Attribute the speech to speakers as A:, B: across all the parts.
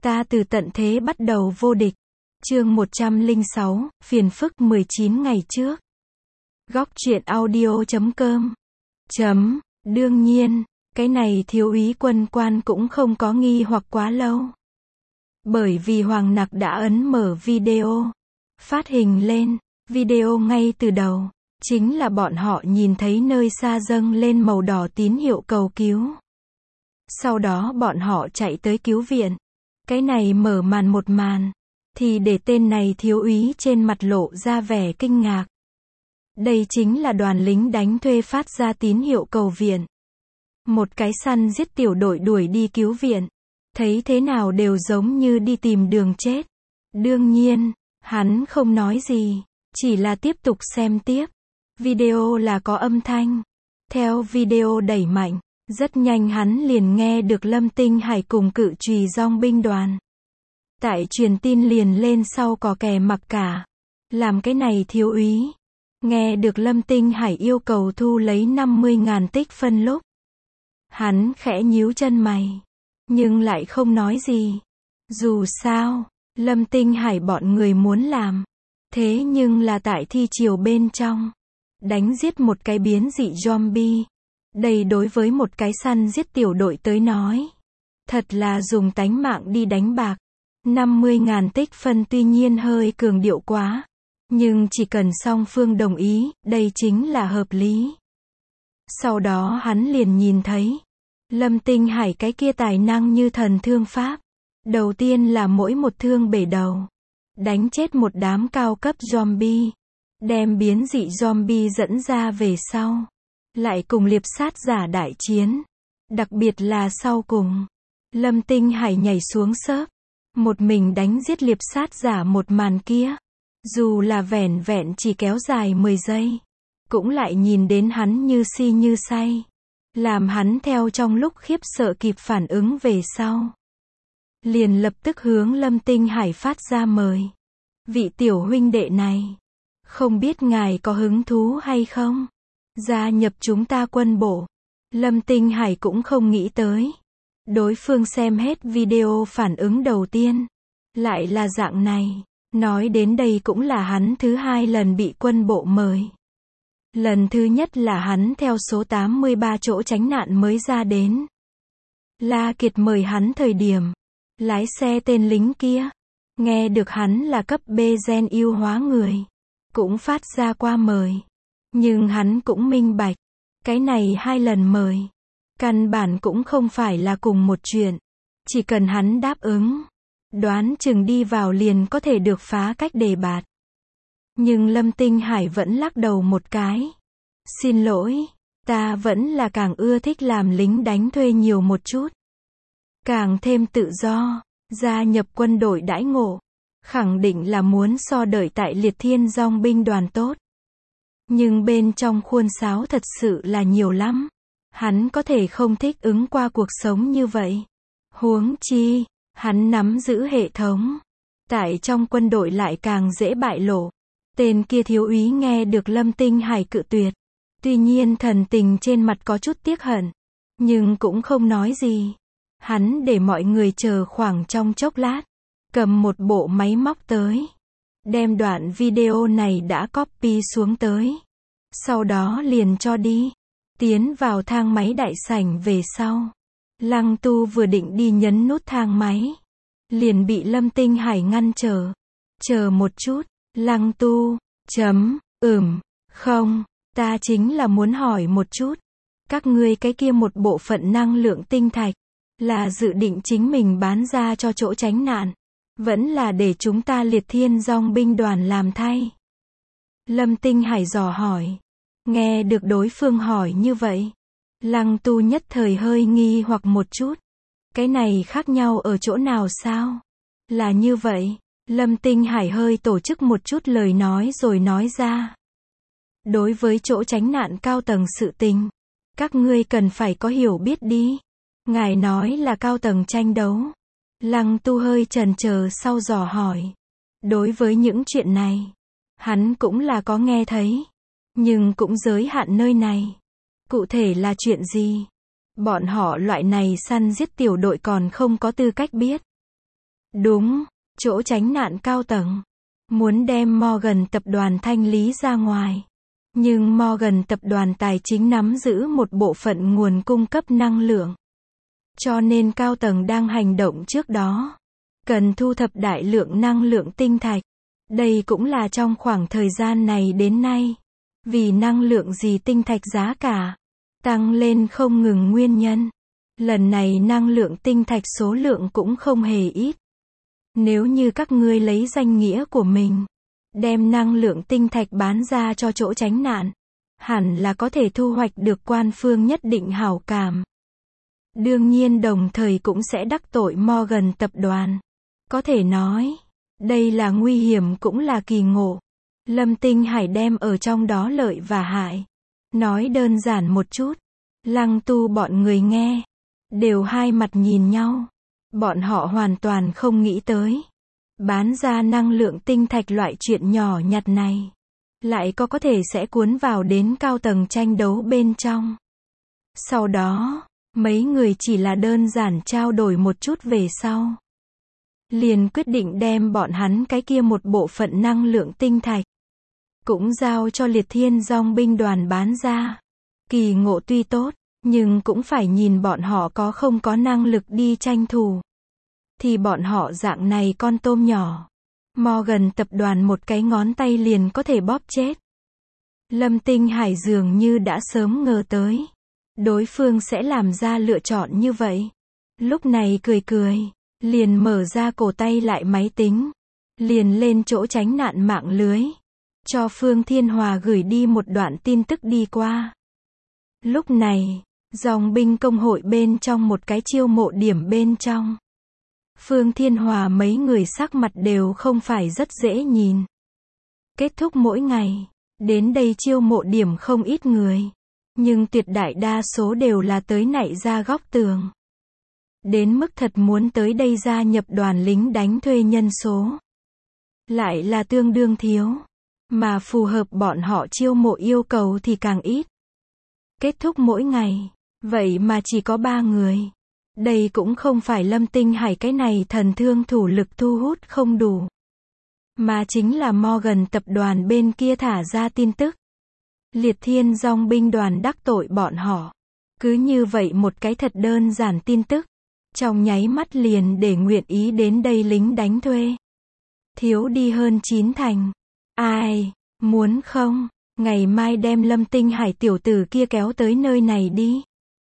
A: Ta từ tận thế bắt đầu vô địch. Chương 106, phiền phức 19 ngày trước. Góc truyện audio.com. Đương nhiên, cái này thiếu úy Quân Quan cũng không có nghi hoặc quá lâu. Bởi vì Hoàng Nặc đã ấn mở video, phát hình lên, video ngay từ đầu, chính là bọn họ nhìn thấy nơi xa dâng lên màu đỏ tín hiệu cầu cứu. Sau đó bọn họ chạy tới cứu viện. Cái này mở màn một màn, thì để tên này thiếu úy trên mặt lộ ra vẻ kinh ngạc. Đây chính là đoàn lính đánh thuê phát ra tín hiệu cầu viện. Một cái săn giết tiểu đội đuổi đi cứu viện. Thấy thế nào đều giống như đi tìm đường chết. Đương nhiên, hắn không nói gì, chỉ là tiếp tục xem tiếp. Video là có âm thanh. Theo video đẩy mạnh, rất nhanh hắn liền nghe được Lâm Tinh Hải cùng cự chùy dong binh đoàn. Tại truyền tin liền lên sau cò kè mặc cả. Làm cái này thiếu úy. Nghe được Lâm Tinh Hải yêu cầu thu lấy 50.000 tích phân lúc. Hắn khẽ nhíu chân mày. Nhưng lại không nói gì. Dù sao, Lâm Tinh Hải bọn người muốn làm. Thế nhưng là tại thi triều bên trong. Đánh giết một cái biến dị zombie. Đây đối với một cái săn giết tiểu đội tới nói. Thật là dùng tánh mạng đi đánh bạc. 50.000 tích phân tuy nhiên hơi cường điệu quá. Nhưng chỉ cần song phương đồng ý, đây chính là hợp lý. Sau đó hắn liền nhìn thấy. Lâm Tinh Hải cái kia tài năng như thần thương pháp. Đầu tiên là mỗi một thương bể đầu. Đánh chết một đám cao cấp zombie. Đem biến dị zombie dẫn ra về sau. Lại cùng liệp sát giả đại chiến. Đặc biệt là sau cùng. Lâm Tinh Hải nhảy xuống xớp. Một mình đánh giết liệp sát giả một màn kia. Dù là vẻn vẹn chỉ kéo dài 10 giây. Cũng lại nhìn đến hắn như si như say. Làm hắn theo trong lúc khiếp sợ kịp phản ứng về sau. Liền lập tức hướng Lâm Tinh Hải phát ra mời. Vị tiểu huynh đệ này. Không biết ngài có hứng thú hay không? Gia nhập chúng ta quân bộ. Lâm Tinh Hải cũng không nghĩ tới. Đối phương xem hết video phản ứng đầu tiên. Lại là dạng này. Nói đến đây cũng là hắn thứ hai lần bị quân bộ mời. Lần thứ nhất là hắn theo số 83 chỗ tránh nạn mới ra đến. La Kiệt mời hắn thời điểm. Lái xe tên lính kia. Nghe được hắn là cấp B gen yêu hóa người. Cũng phát ra qua mời. Nhưng hắn cũng minh bạch. Cái này hai lần mời. Căn bản cũng không phải là cùng một chuyện. Chỉ cần hắn đáp ứng. Đoán chừng đi vào liền có thể được phá cách đề bạt. Nhưng Lâm Tinh Hải vẫn lắc đầu một cái. Xin lỗi, ta vẫn là càng ưa thích làm lính đánh thuê nhiều một chút. Càng thêm tự do, gia nhập quân đội đãi ngộ. Khẳng định là muốn so đợi tại Liệt Thiên Dong binh đoàn tốt. Nhưng bên trong khuôn sáo thật sự là nhiều lắm. Hắn có thể không thích ứng qua cuộc sống như vậy. Huống chi, hắn nắm giữ hệ thống. Tại trong quân đội lại càng dễ bại lộ. Tên kia thiếu úy nghe được Lâm Tinh Hải cự tuyệt. Tuy nhiên thần tình trên mặt có chút tiếc hận. Nhưng cũng không nói gì. Hắn để mọi người chờ khoảng trong chốc lát. Cầm một bộ máy móc tới. Đem đoạn video này đã copy xuống tới. Sau đó liền cho đi. Tiến vào thang máy đại sảnh về sau. Lăng Tu vừa định đi nhấn nút thang máy. Liền bị Lâm Tinh Hải ngăn trở. Chờ một chút. Lăng Tu. Không. Ta chính là muốn hỏi một chút. Các ngươi cái kia một bộ phận năng lượng tinh thạch. Là dự định chính mình bán ra cho chỗ tránh nạn. Vẫn là để chúng ta Liệt Thiên Dong binh đoàn làm thay. Lâm Tinh Hải dò hỏi. Nghe được đối phương hỏi như vậy. Lăng Tu nhất thời hơi nghi hoặc một chút. Cái này khác nhau ở chỗ nào sao? Là như vậy. Lâm Tinh Hải hơi tổ chức một chút lời nói rồi nói ra. Đối với chỗ tránh nạn cao tầng sự tình. Các ngươi cần phải có hiểu biết đi. Ngài nói là cao tầng tranh đấu. Lăng Tu hơi chần chờ sau dò hỏi. Đối với những chuyện này. Hắn cũng là có nghe thấy. Nhưng cũng giới hạn nơi này. Cụ thể là chuyện gì? Bọn họ loại này săn giết tiểu đội còn không có tư cách biết. Đúng, chỗ tránh nạn cao tầng. Muốn đem Morgan tập đoàn thanh lý ra ngoài. Nhưng Morgan tập đoàn tài chính nắm giữ một bộ phận nguồn cung cấp năng lượng. Cho nên cao tầng đang hành động trước đó. Cần thu thập đại lượng năng lượng tinh thạch. Đây cũng là trong khoảng thời gian này đến nay. Vì năng lượng gì tinh thạch giá cả tăng lên không ngừng nguyên nhân. Lần này năng lượng tinh thạch số lượng cũng không hề ít. Nếu như các ngươi lấy danh nghĩa của mình, đem năng lượng tinh thạch bán ra cho chỗ tránh nạn, hẳn là có thể thu hoạch được quan phương nhất định hảo cảm. Đương nhiên đồng thời cũng sẽ đắc tội Morgan tập đoàn. Có thể nói, đây là nguy hiểm cũng là kỳ ngộ. Lâm Tinh Hải đem ở trong đó lợi và hại. Nói đơn giản một chút, Lăng Tu bọn người nghe, đều hai mặt nhìn nhau. Bọn họ hoàn toàn không nghĩ tới. Bán ra năng lượng tinh thạch loại chuyện nhỏ nhặt này. Lại có thể sẽ cuốn vào đến cao tầng tranh đấu bên trong. Sau đó, mấy người chỉ là đơn giản trao đổi một chút về sau. Liền quyết định đem bọn hắn cái kia một bộ phận năng lượng tinh thạch. Cũng giao cho Liệt Thiên Dòng binh đoàn bán ra. Kỳ ngộ tuy tốt, nhưng cũng phải nhìn bọn họ có không có năng lực đi tranh thủ. Thì bọn họ dạng này con tôm nhỏ. Morgan tập đoàn một cái ngón tay liền có thể bóp chết. Lâm Tinh Hải dường như đã sớm ngờ tới. Đối phương sẽ làm ra lựa chọn như vậy. Lúc này cười cười, liền mở ra cổ tay lại máy tính. Liền lên chỗ tránh nạn mạng lưới. Cho Phương Thiên Hòa gửi đi một đoạn tin tức đi qua. Lúc này, dòng binh công hội bên trong một cái chiêu mộ điểm bên trong. Phương Thiên Hòa mấy người sắc mặt đều không phải rất dễ nhìn. Kết thúc mỗi ngày, đến đây chiêu mộ điểm không ít người. Nhưng tuyệt đại đa số đều là tới nạy ra góc tường. Đến mức thật muốn tới đây gia nhập đoàn lính đánh thuê nhân số. Lại là tương đương thiếu. Mà phù hợp bọn họ chiêu mộ yêu cầu thì càng ít. Kết thúc mỗi ngày, vậy mà chỉ có 3 người. Đây cũng không phải Lâm Tinh Hải cái này thần thương thủ lực thu hút không đủ. Mà chính là Morgan tập đoàn bên kia thả ra tin tức. Liệt Thiên Dòng binh đoàn đắc tội bọn họ. Cứ như vậy một cái thật đơn giản tin tức. Trong nháy mắt liền để nguyện ý đến đây lính đánh thuê. Thiếu đi hơn 9 thành. Ai, muốn không, ngày mai đem Lâm Tinh Hải tiểu tử kia kéo tới nơi này đi.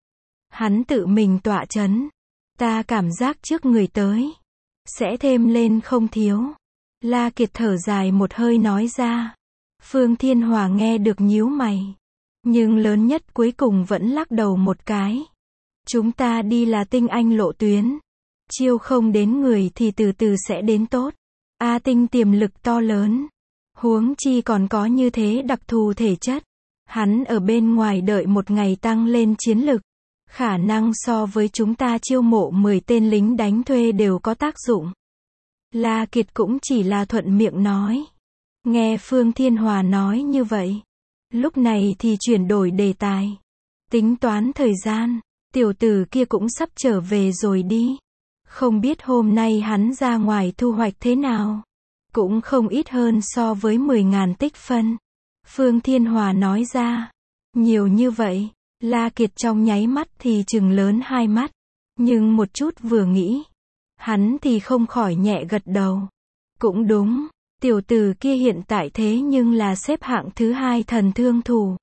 A: Hắn tự mình tọa chấn. Ta cảm giác trước người tới. Sẽ thêm lên không thiếu. La Kiệt thở dài một hơi nói ra. Phương Thiên Hòa nghe được nhíu mày. Nhưng lớn nhất cuối cùng vẫn lắc đầu một cái. Chúng ta đi là tinh anh lộ tuyến. Chiêu không đến người thì từ từ sẽ đến tốt. A Tinh tiềm lực to lớn. Huống chi còn có như thế đặc thù thể chất. Hắn ở bên ngoài đợi một ngày tăng lên chiến lực. Khả năng so với chúng ta chiêu mộ 10 tên lính đánh thuê đều có tác dụng. La Kiệt cũng chỉ là thuận miệng nói. Nghe Phương Thiên Hòa nói như vậy. Lúc này thì chuyển đổi đề tài. Tính toán thời gian. Tiểu tử kia cũng sắp trở về rồi đi. Không biết hôm nay hắn ra ngoài thu hoạch thế nào. Cũng không ít hơn so với 10.000 tích phân. Phương Thiên Hòa nói ra. Nhiều như vậy. La Kiệt trong nháy mắt thì trừng lớn hai mắt. Nhưng một chút vừa nghĩ. Hắn thì không khỏi nhẹ gật đầu. Cũng đúng. Tiểu tử kia hiện tại thế nhưng là xếp hạng thứ 2 thần thương thủ.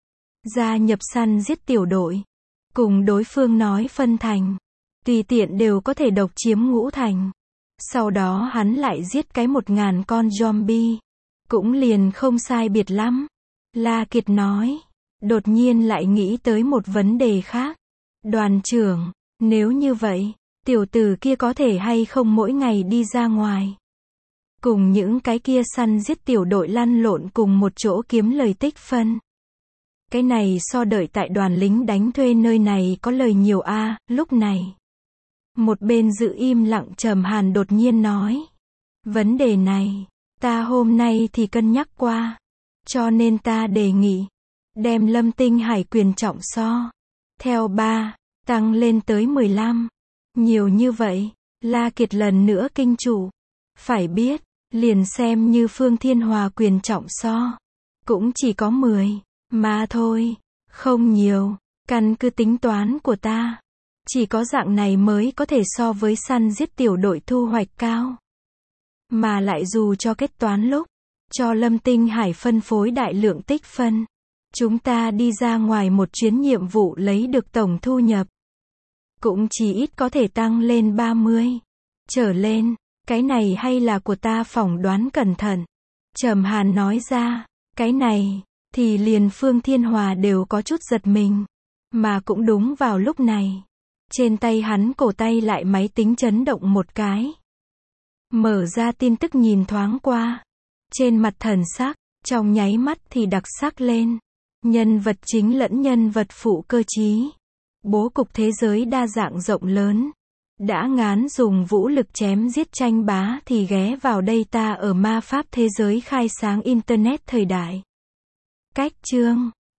A: Gia nhập săn giết tiểu đội. Cùng đối phương nói phân thành. Tùy tiện đều có thể độc chiếm ngũ thành. Sau đó hắn lại giết cái 1.000 con zombie. Cũng liền không sai biệt lắm. La Kiệt nói. Đột nhiên lại nghĩ tới một vấn đề khác. Đoàn trưởng, nếu như vậy, tiểu tử kia có thể hay không mỗi ngày đi ra ngoài. Cùng những cái kia săn giết tiểu đội lăn lộn cùng một chỗ kiếm lời tích phân. Cái này so đợi tại đoàn lính đánh thuê nơi này có lời nhiều a. Lúc này. Một bên giữ im lặng Trầm Hàn đột nhiên nói. Vấn đề này, ta hôm nay thì cân nhắc qua. Cho nên ta đề nghị. Đem Lâm Tinh Hải quyền trọng so. Theo 3, tăng lên tới 15. Nhiều như vậy, La Kiệt lần nữa kinh chủ. Phải biết, liền xem như Phương Thiên Hòa quyền trọng so. Cũng chỉ có 10, mà thôi. Không nhiều, căn cứ tính toán của ta. Chỉ có dạng này mới có thể so với săn giết tiểu đội thu hoạch cao. Mà lại dù cho kết toán lúc, cho Lâm Tinh Hải phân phối đại lượng tích phân. Chúng ta đi ra ngoài một chuyến nhiệm vụ lấy được tổng thu nhập. Cũng chỉ ít có thể tăng lên 30. Trở lên, cái này hay là của ta phỏng đoán cẩn thận. Trầm Hàn nói ra, cái này, thì liền Phương Thiên Hòa đều có chút giật mình. Mà cũng đúng vào lúc này. Trên tay hắn cổ tay lại máy tính chấn động một cái. Mở ra tin tức nhìn thoáng qua. Trên mặt thần sắc, trong nháy mắt thì đặc sắc lên. Nhân vật chính lẫn nhân vật phụ cơ trí. Bố cục thế giới đa dạng rộng lớn. Đã ngán dùng vũ lực chém giết tranh bá thì ghé vào đây ta ở ma pháp thế giới khai sáng Internet thời đại. Cách chương